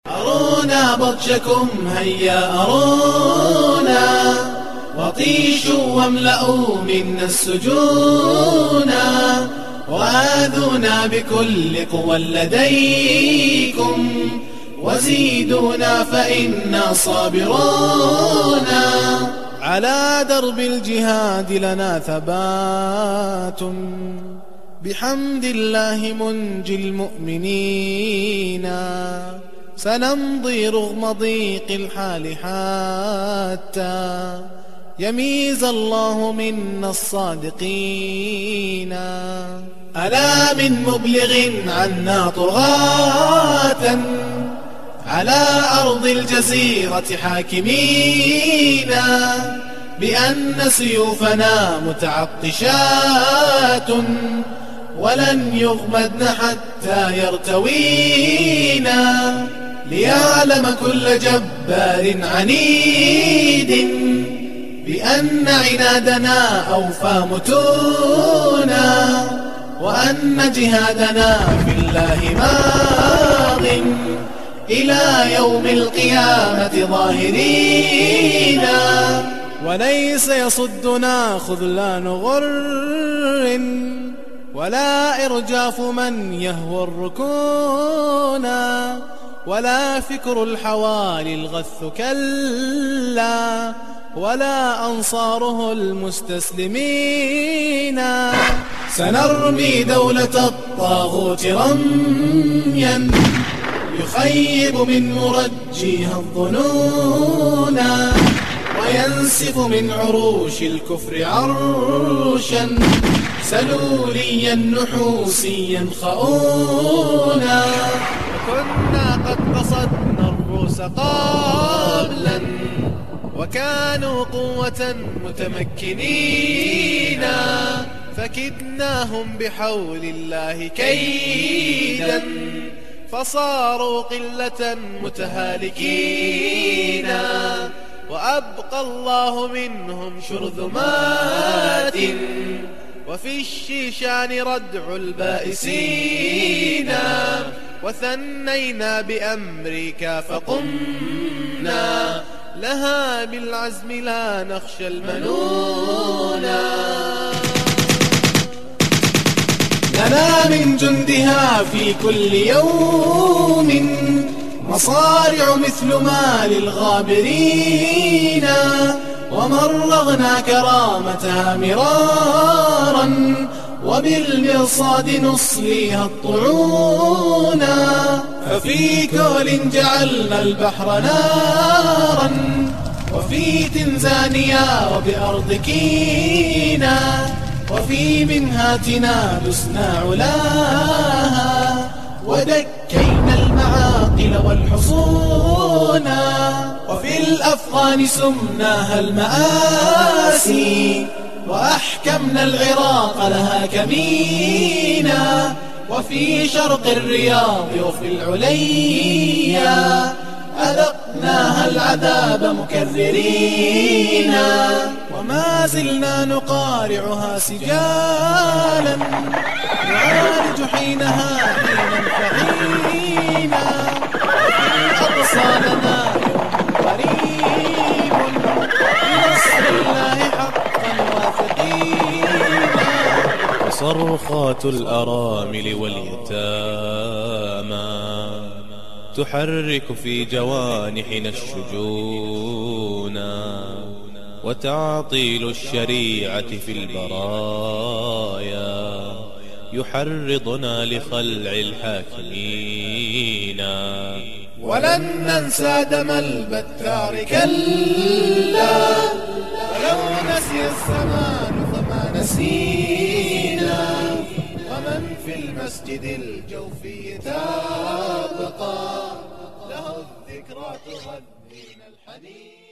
أرونا بطشكم هيا أرونا، وطيشوا واملأوا منا السجونا، وآذونا بكل قوى لديكم، وزيدونا فإنا صابرون. على درب الجهاد لنا ثبات، بحمد الله منجي المؤمنين، سنمضي رغم ضيق الحال حتى يميز الله منا الصادقين. ألا من مبلغ عنا طغاة، على أرض الجزيرة حاكمين، بأن سيوفنا متعطشات، ولن يغمدن حتى يرتوينا، ليعلم كل جبار عنيد بأن عنادنا أوفى متونا، وأن جهادنا في الله ماض إلى يوم القيامة ظاهرين. وليس يصدنا خذلان غر، ولا إرجاف من يهوى الركون، ولا فكر الحوالي الغث كلا، ولا أنصاره المستسلمين. سنرمي دولة الطاغوت رميا، يخيب من مرجيها الظنون، وينسف من عروش الكفر عرشا سلوليا نحوسيا خؤونا. وكنا قد قصدنا الروس قبلا، وكانوا قوة متمكنين، فكدناهم بحول الله كيدا، فصاروا قلة متهالكين، وأبقى الله منهم شرذمات، وفي الشيشان ردع البائسين. وثنينا بأمريكا فقمنا لها بالعزم لا نخشى المنون. لنا من جندها في كل يوم مصارع مثل ما للغابرين، ومرغنا كرامتها مرارا، وبالمرصاد نصليها الطعون. ففي كول جعلنا البحر نارا، وفي تنزانيا وبأرض كينا، وفي منهاتنا دسنا علاها، ودكينا المعاقل والحصون، وفي الأفغان سمناها المآسي، وأحكمنا العراق لها كمينا، وفي شرق الرياض وفي العليا أذقناها العذاب مكررين، وما زلنا نقارعها سجالا، نعالج حينها حينا فغينا، وفي الأقصى لنا يوم قريب بنصر الله حقا واثقين. وصرخات الأرامل واليتامى تحرك في جوانحنا الشجونا، وتعطيل الشريعة في البرايا يحرضنا لخلع الحاكمين. ولن ننسى دم البتار كلا، ولو نسي الزمان فما نسينا، ومن في المسجد الجوفي تبقى له الذكرى تغنينا الحنين.